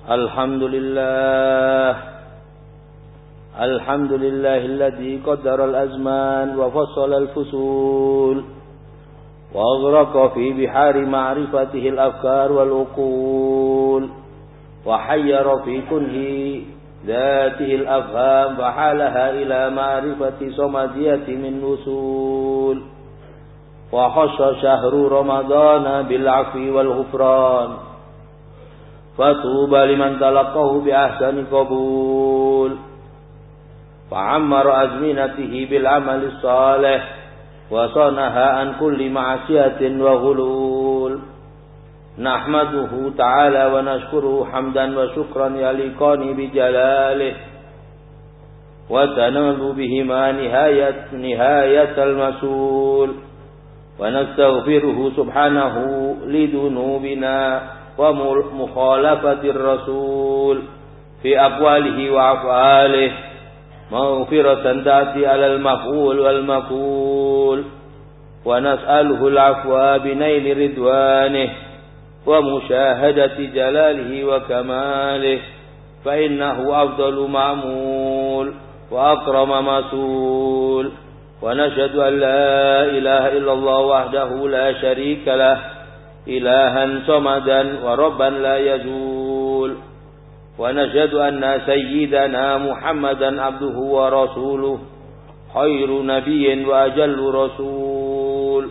الحمد لله الذي قدر الأزمان وفصل الفصول وأغرق في بحار معرفته الأفكار والعقول وحير في كنه ذاته الأفهام فحالها إلى معرفة صمدية من وصول وخص شهر رمضان بالعفو والغفران فطوبى لمن تلقاه بأحسن قبول فعمر أزمنته بالعمل الصالح وصانها عن كل معصية وغلول نحمده تعالى ونشكره حمدا وشكرا يليقان بجلاله وتنال بهما نهاية المسؤول ونستغفره سبحانه لذنوبنا ومخالفة الرسول في أقواله وأفعاله مغفرة تأتي على المفعول والمفعول ونسأله العفو بنيل رضوانه ومشاهدة جلاله وكماله فإنه أفضل معمول وأكرم مسؤول ونشهد أن لا إله إلا الله وحده لا شريك له إلها صمدا وربا لا يزول ونشهد أن سيدنا محمدا عبده ورسوله خير نبي وأجل رسول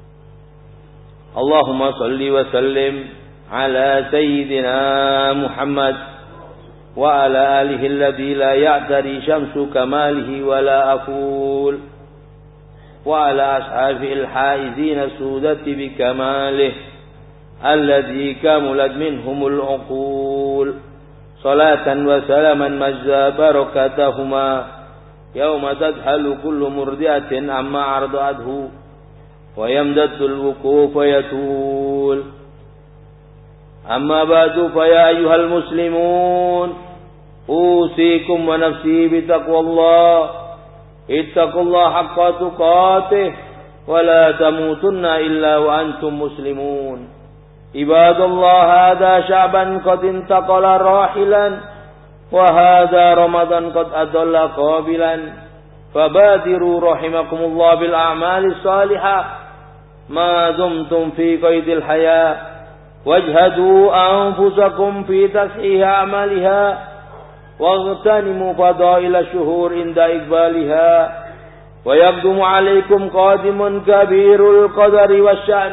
اللهم صل وسلم على سيدنا محمد وعلى آله الذي لا يعتري شمس كماله ولا أفول وعلى أصحابه الحائزين السودة بكماله الذي كملت منهم العقول صلاة وسلاما مجزى بركتهما يوم تذهل كل مرضعة عما أرضعته ويمدد الوقوف ويتول أما بعد فيا أيها المسلمون أوصيكم ونفسي بتقوى الله اتقوا الله حق تقاته ولا تموتن إلا وأنتم مسلمون عباد الله هذا شعبا قد انتقل راحلا وهذا رمضان قد أضل قابلا فبادروا رحمكم الله بالأعمال الصالحة ما دمتم في قيد الحياة واجهدوا أنفسكم في تصحيح أعمالها واغتنموا فضائل الشهور عند إقبالها ويقدم عليكم قادم كبير القدر والشأن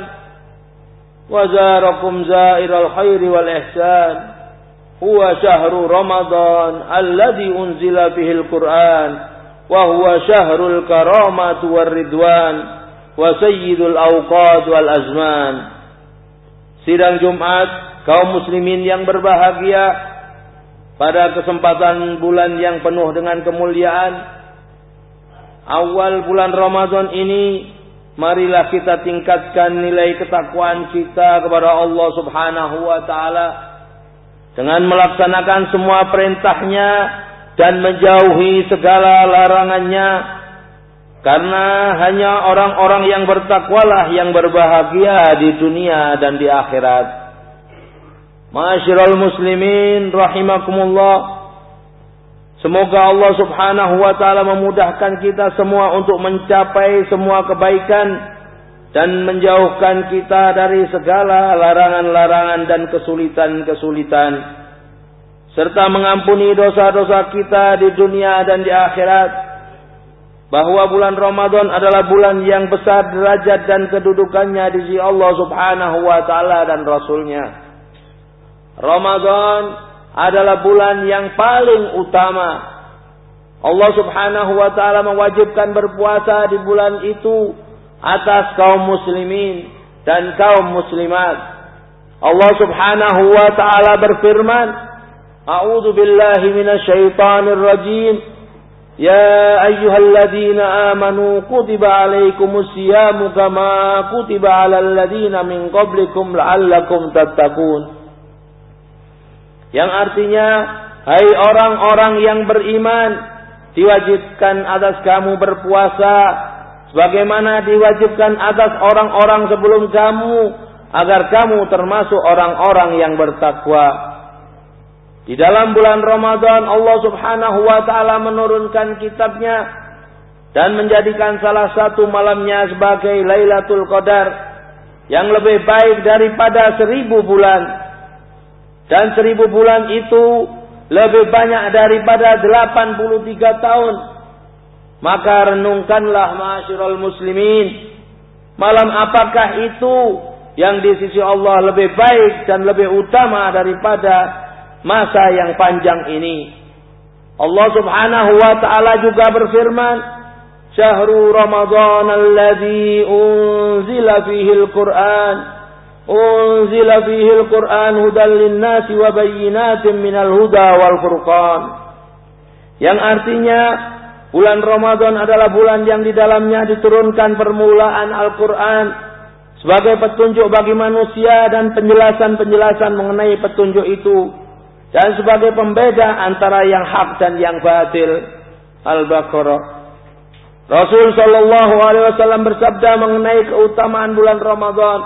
وزاركم زائر الخير والإحسان هو شهر رمضان الذي أنزل فيه القرآن وهو شهر الكرامة والرضوان وسيد الأوقات والأزمان. Sidang Jumat kaum muslimin yang berbahagia pada kesempatan bulan yang penuh dengan kemuliaan awal bulan Ramadan ini, marilah kita tingkatkan nilai ketakwaan kita kepada Allah Subhanahu wa taala dengan melaksanakan semua perintahnya dan menjauhi segala larangannya, karena hanya orang-orang yang bertakwalah yang berbahagia di dunia dan di akhirat. Ma'asyiral muslimin rahimakumullah, semoga Allah Subhanahu wa taala memudahkan kita semua untuk mencapai semua kebaikan dan menjauhkan kita dari segala larangan-larangan dan kesulitan-kesulitan, serta mengampuni dosa-dosa kita di dunia dan di akhirat. Bahwa bulan Ramadan adalah bulan yang besar derajat dan kedudukannya di sisi Allah Subhanahu wa taala dan Rasulnya. Ramadan adalah bulan yang paling utama. Allah Subhanahu wa taala mewajibkan berpuasa di bulan itu atas kaum muslimin dan kaum muslimat. Allah Subhanahu wa taala berfirman, A'udzu billahi minasyaitonir rajim. Ya ayyuhalladzina amanu kutiba alaikumus siyamu kama kutiba alal ladzina min qablikum la'allakum tattaqun. Yang artinya, hai orang-orang yang beriman, diwajibkan atas kamu berpuasa sebagaimana diwajibkan atas orang-orang sebelum kamu, agar kamu termasuk orang-orang yang bertakwa. Di dalam bulan Ramadan Allah Subhanahu wa taala menurunkan kitabnya dan menjadikan salah satu malamnya sebagai Lailatul Qadar yang lebih baik daripada 1000 bulan. Dan 1000 bulan itu lebih banyak daripada 83 tahun. Maka renungkanlah ma'asyiral muslimin, malam apakah itu yang di sisi Allah lebih baik dan lebih utama daripada masa yang panjang ini. Allah Subhanahu wa taala juga berfirman, "Syahrul Ramadan alladzi unzila fihil Qur'an, unzila fihil Qur'an hudan lin-nasi wa bayyinatin minal huda wal furqan." Yang artinya bulan Ramadan adalah bulan yang di dalamnya diturunkan permulaan Al-Qur'an sebagai petunjuk bagi manusia dan penjelasan-penjelasan mengenai petunjuk itu, dan sebagai pembeda antara yang hak dan yang batil. Al-Baqarah. Rasul sallallahu alaihi wasallam bersabda mengenai keutamaan bulan Ramadan.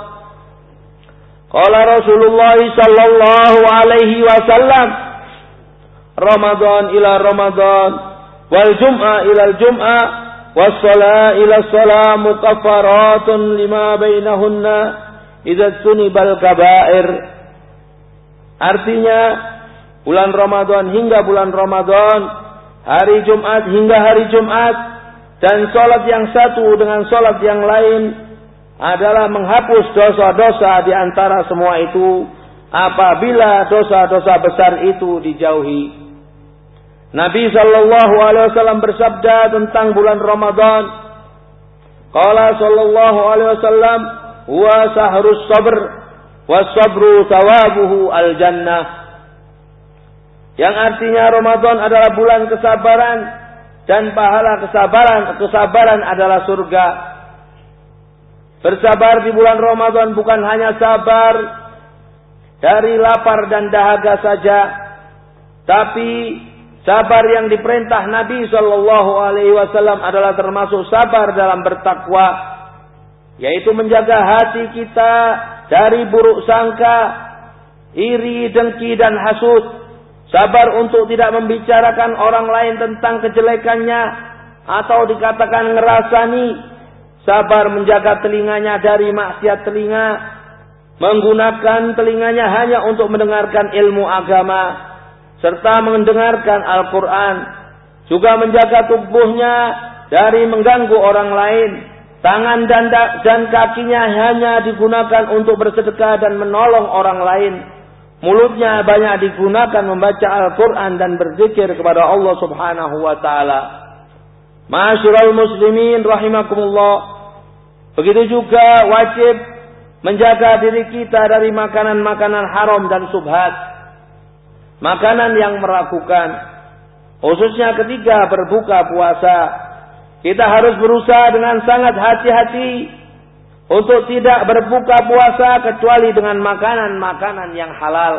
Qala Rasulullah sallallahu alaihi wasallam, Ramadan ila Ramadan wal jum'ah ila al-jum'ah was shalah ila shalah mukaffaratun lima bainahunna idza sunibal kaba'ir. Artinya bulan Ramadan hingga bulan Ramadan, hari Jumat hingga hari Jumat, dan sholat yang satu dengan sholat yang lain adalah menghapus dosa-dosa di antara semua itu apabila dosa-dosa besar itu dijauhi. Nabi sallallahu alaihi wasallam bersabda tentang bulan Ramadan. Qala sallallahu alaihi wasallam, "Huwa sahrus sabr, was sabru thawabuhu al-jannah." Yang artinya Ramadan adalah bulan kesabaran dan pahala kesabaran adalah surga. Bersabar di bulan Ramadan bukan hanya sabar dari lapar dan dahaga saja, tapi sabar yang diperintah Nabi sallallahu alaihi wasallam adalah termasuk sabar dalam bertakwa, yaitu menjaga hati kita dari buruk sangka, iri, dengki dan hasud. Sabar untuk tidak membicarakan orang lain tentang kejelekannya atau dikatakan ngerasani. Sabar menjaga telinganya dari maksiat telinga, menggunakan telinganya hanya untuk mendengarkan ilmu agama serta mendengarkan Al-Quran. Juga menjaga tubuhnya dari mengganggu orang lain. Tangan dan kakinya hanya digunakan untuk bersedekah dan menolong orang lain. Mulutnya banyak digunakan membaca Al-Quran dan berzikir kepada Allah Subhanahu wa ta'ala. Ma'asyiral muslimin rahimakumullah. Begitu juga wajib menjaga diri kita dari makanan-makanan haram dan subhat. Makanan yang meragukan. Khususnya ketika berbuka puasa. Kita harus berusaha dengan sangat hati-hati untuk tidak berbuka puasa kecuali dengan makanan-makanan yang halal.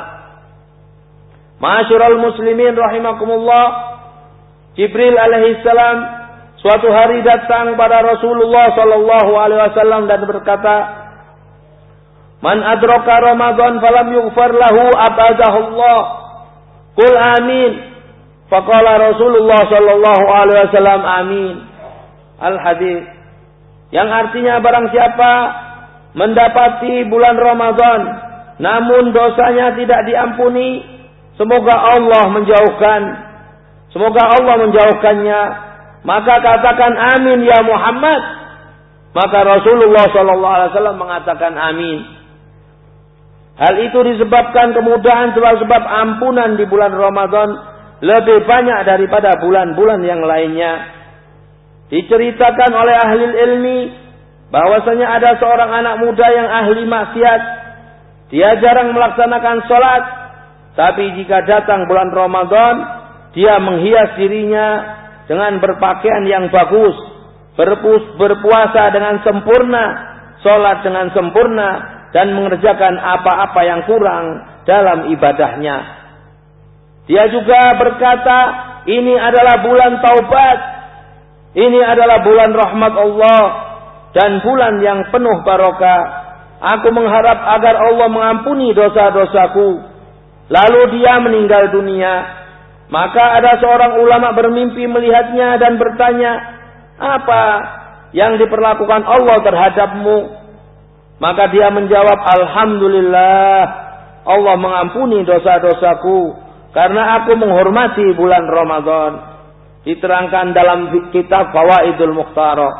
Ma'asyiral muslimin rahimakumullah. Jibril alaihissalam suatu hari datang pada Rasulullah sallallahu alaihi wasallam dan berkata, "Man adraka Ramadan falam yughfar lahu abadahullah." Qul amin. Faqala Rasulullah sallallahu alaihi wasallam amin. Al-hadits. Yang artinya barang siapa mendapati bulan Ramadan namun dosanya tidak diampuni, semoga Allah menjauhkannya, maka katakan amin ya Muhammad. Maka Rasulullah sallallahu alaihi wasallam mengatakan amin. Hal itu disebabkan kemudahan sebab ampunan di bulan Ramadan lebih banyak daripada bulan-bulan yang lainnya. Diceritakan oleh ahli ilmi bahwasanya ada seorang anak muda yang ahli maksiat. Dia jarang melaksanakan sholat, tapi jika datang bulan Ramadan, dia menghias dirinya dengan berpakaian yang bagus, berpuasa dengan sempurna, sholat dengan sempurna, dan mengerjakan apa-apa yang kurang dalam ibadahnya. Dia juga berkata, ini adalah bulan taubat. Ini adalah bulan rahmat Allah dan bulan yang penuh barokah. Aku mengharap agar Allah mengampuni dosa-dosaku. lalu dia meninggal dunia. Maka ada seorang ulama bermimpi melihatnya dan bertanya, apa yang diperlakukan Allah terhadapmu? Maka dia menjawab, alhamdulillah, Allah mengampuni dosa-dosaku karena aku menghormati bulan Ramadan. Diterangkan dalam kitab Fawaidul Mukhtarah.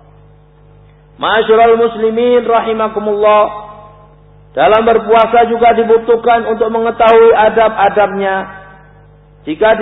Ma'asyiral muslimin rahimakumullah, dalam berpuasa juga dibutuhkan untuk mengetahui adab-adabnya. Jika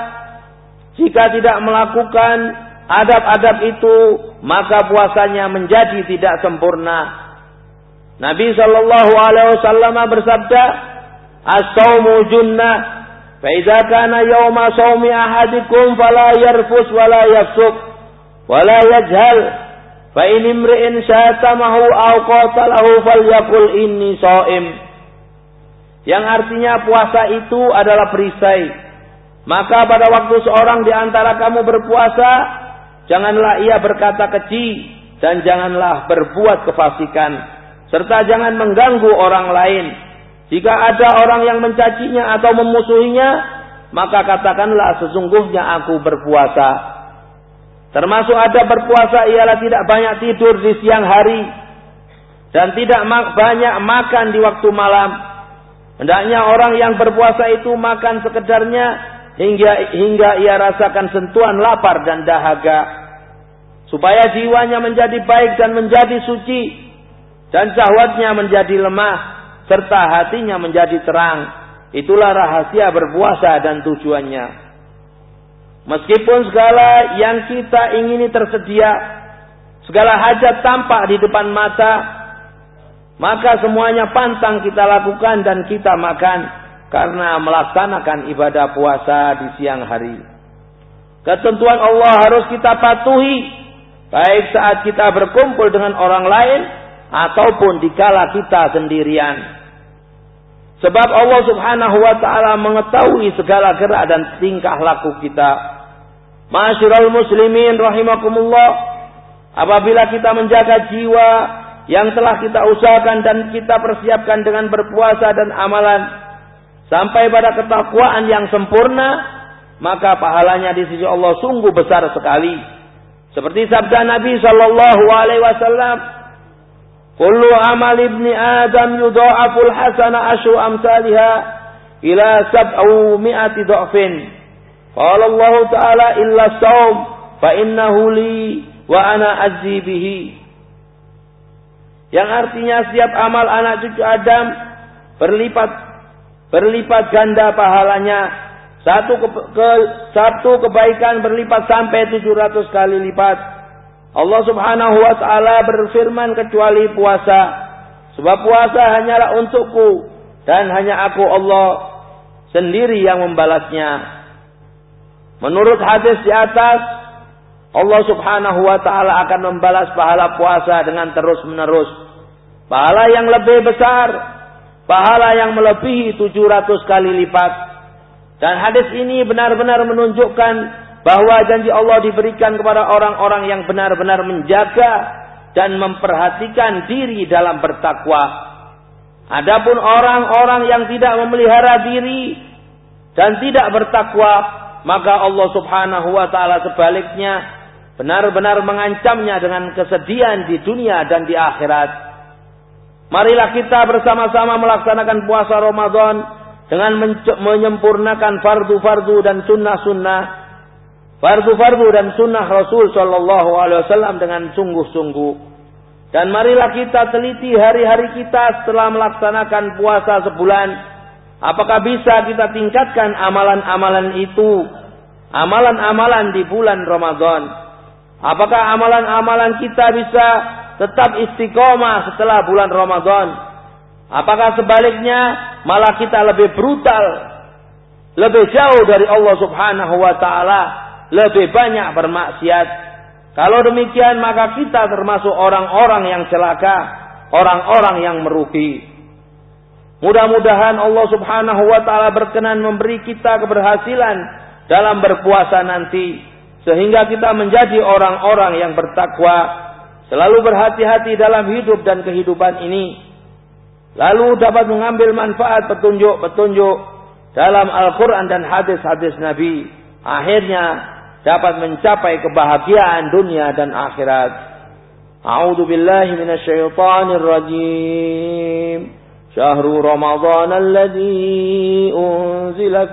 tidak melakukan adab-adab itu, maka puasanya menjadi tidak sempurna. Nabi sallallahu alaihi wasallam bersabda, "As-shaumu junnah, fa idza kana yauma shaumi ahadikum fala yarfus wala yafsuq wala yajhal, fa in imri'in syatamahu aw qatalahu falyaqul inni shaim." Yang artinya puasa itu adalah perisai. Maka pada waktu seorang di antara kamu berpuasa, janganlah ia berkata keji dan janganlah berbuat kefasikan, serta jangan mengganggu orang lain. Jika ada orang yang mencacinya atau memusuhinya, maka katakanlah sesungguhnya aku berpuasa. Termasuk ada berpuasa ialah tidak banyak tidur di siang hari dan tidak banyak makan di waktu malam. Hendaknya orang yang berpuasa itu makan sekedarnya hingga ia rasakan sentuhan lapar dan dahaga, supaya jiwanya menjadi baik dan menjadi suci, dan syahwatnya menjadi lemah, serta hatinya menjadi terang. Itulah rahasia berpuasa dan tujuannya. Meskipun segala yang kita ingini tersedia, segala hajat tampak di depan mata, maka semuanya pantang kita lakukan dan kita makan karena melaksanakan ibadah puasa di siang hari. Ketentuan Allah harus kita patuhi, baik saat kita berkumpul dengan orang lain ataupun dikala kita sendirian. Sebab Allah Subhanahu wa taala mengetahui segala gerak dan tingkah laku kita. Ma'asyiral muslimin rahimakumullah, apabila kita menjaga jiwa yang telah kita usahakan dan kita persiapkan dengan berpuasa dan amalan sampai pada ketakwaan yang sempurna, maka pahalanya di sisi Allah sungguh besar sekali. Seperti sabda Nabi sallallahu alaihi wasallam, "Kullu amal ibni Adam yudha'aful hasana asyru amsalha ila 700 dha'fin." Qala Allah Ta'ala illa shaum fa innahu li wa ana azzi bihi. Yang artinya setiap amal anak cucu Adam berlipat ganda pahalanya. Satu kebaikan berlipat sampai 700 kali lipat. Allah Subhanahu wa taala berfirman kecuali puasa. Sebab puasa hanyalah untukku dan hanya aku Allah sendiri yang membalasnya. Menurut hadis di atas, Allah Subhanahu wa taala akan membalas pahala puasa dengan terus-menerus. Pahala yang lebih besar, pahala yang melebihi 700 kali lipat. Dan hadis ini benar-benar menunjukkan bahwa janji Allah diberikan kepada orang-orang yang benar-benar menjaga dan memperhatikan diri dalam bertakwa. Adapun orang-orang yang tidak memelihara diri dan tidak bertakwa, maka Allah Subhanahu wa taala sebaliknya benar-benar mengancamnya dengan kesedihan di dunia dan di akhirat. Marilah kita bersama-sama melaksanakan puasa Ramadan dengan menyempurnakan fardu-fardu dan sunnah-sunnah, fardu-fardu dan sunnah Rasul sallallahu alaihi wasallam dengan sungguh-sungguh. Dan marilah kita teliti hari-hari kita setelah melaksanakan puasa sebulan. Apakah bisa kita tingkatkan amalan-amalan itu, amalan-amalan di bulan Ramadan? Apakah amalan-amalan kita bisa tetap istiqomah setelah bulan Ramadan? Apakah sebaliknya malah kita lebih brutal, lebih jauh dari Allah Subhanahu wa taala, lebih banyak bermaksiat? Kalau demikian maka kita termasuk orang-orang yang celaka, orang-orang yang merugi. Mudah-mudahan Allah Subhanahu wa taala berkenan memberi kita keberhasilan dalam berpuasa nanti, sehingga kita menjadi orang-orang yang bertakwa, selalu berhati-hati dalam hidup dan kehidupan ini. lalu dapat mengambil manfaat petunjuk-petunjuk dalam Al-Quran dan hadis-hadis Nabi, akhirnya dapat mencapai kebahagiaan dunia dan akhirat. A'udzu billahi minasyaitonir rajim. Syahrul Ramadan alladzi unzila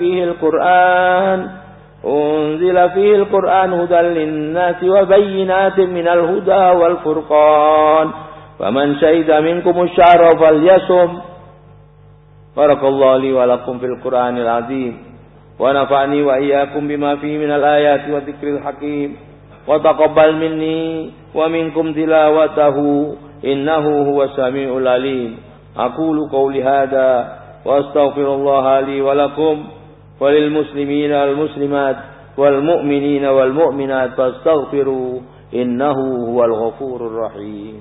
fihi al-Qur'an hudan lin-nasi wa bayyinatin minal huda wal furqan. Faman syahida minkumus syahra falyasum. Barakallahu li wa lakum fil Qur'anil azim. Wa nafa'ni wa iyyakum bima fihi minal ayati wa dzikril hakim. Wa taqabbal minni wa minkum tilawatahu innahu huwas samiul alim. Aqulu qawli hadza wa astaghfirullaha li wa lakum wa lil muslimina wal muslimat wal mu'minina wal mu'minat fastaghfiru innahu huwal ghafurur rahim.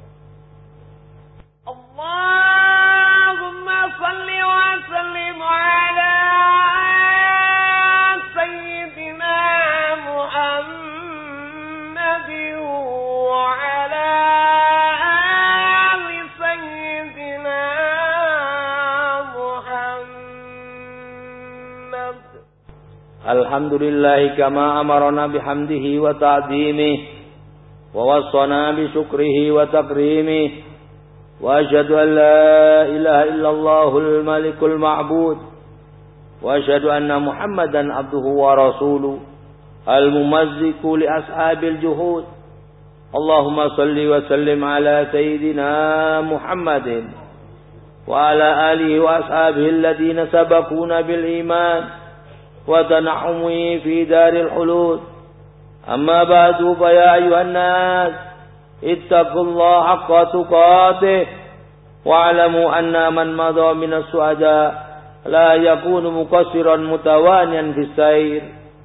Allahumma salli wa sallim ala sayyidina Muhammadin wa ala ali sayyidina Muhammad. Alhamdulillah kama amarna bihamdihi wa ta'zimihi wa wassana bi syukrihi wa takrimihi. وأشهد أن لا إله إلا الله الملك المعبود وأشهد أن محمدا عبده ورسوله الممزق لأصحاب الجهود. اللهم صل وسلم على سيدنا محمد وعلى آله وأصحابه الذين سبقونا بالإيمان وتنعمه في دار الخلود. أما بعد فيا أيها الناس اتقوا الله حق تقاته واعلموا أن من مضى من السعداء لا يكون مقصرا متوانيا في السير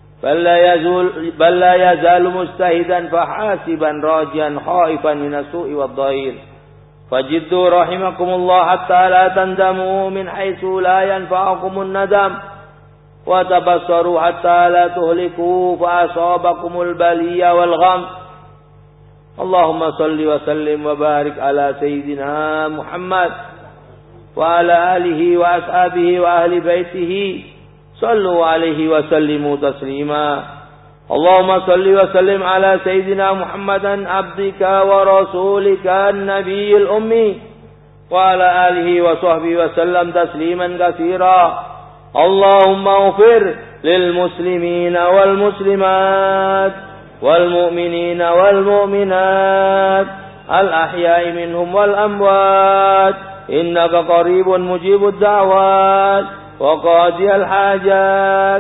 بل لا يزال مجتهدا فحاسبا راجيا خائفا من السوء والضير. فجدوا رحمكم الله حتى لا تندموا من حيث لا ينفعكم الندم وتبصروا حتى لا تهلكوا فأصابكم البلية والغم. اللهم صل وسلم وبارك على سيدنا محمد وعلى آله وأصحابه وأهل بيته صلوا عليه وسلموا تسليما. اللهم صل وسلم على سيدنا محمد عبدك ورسولك النبي الأمي وعلى آله وصحبه وسلم تسليما كثيرا. اللهم اغفر للمسلمين والمسلمات والمؤمنين والمؤمنات الأحياء منهم والأموات إنك قريب مجيب الدعوات وقاضي الحاجات.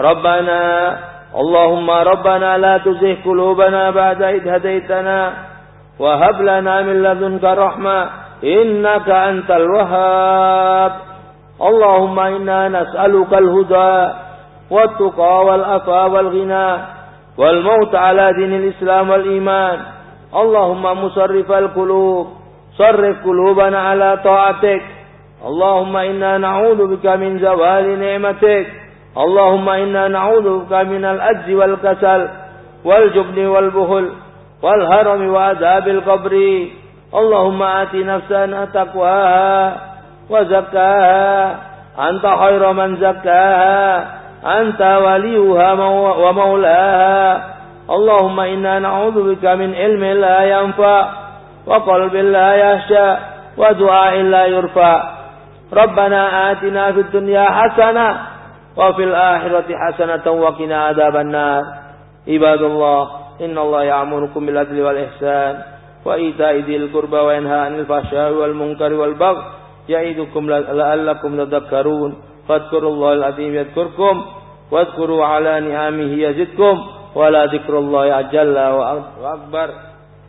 اللهم ربنا لا تزغ قلوبنا بعد إذ هديتنا وهب لنا من لدنك رحمة إنك أنت الوهاب. اللهم إنا نسألك الهدى والتقى والعفاف والغنى والموت على دين الإسلام والإيمان. اللهم مصرف القلوب صرف قلوبنا على طاعتك. اللهم إنا نعوذ بك من زوال نعمتك. اللهم إنا نعوذ بك من العجز والكسل والجبن والبخل والهرم وعذاب القبر. اللهم آت نفسنا تقواها وزكاها أنت خير من زكاها أنت وليها ومولاها. اللهم إنا نعوذ بك من علم لا ينفع وقلب لا يخشى ودعاء لا يرفع. ربنا آتنا في الدنيا حسنة وفي الآخرة حسنة وقنا عذاب النار. عباد الله إن الله يأمركم بالعدل والإحسان وإيتاء ذي القربى وينهى عن الفحشاء والمنكر والبغي يعظكم لعلكم تذكرون. فاذكروا الله العظيم يذكركم واذكروا على نعمه يزدكم ولا ذكر الله أجل وأكبر.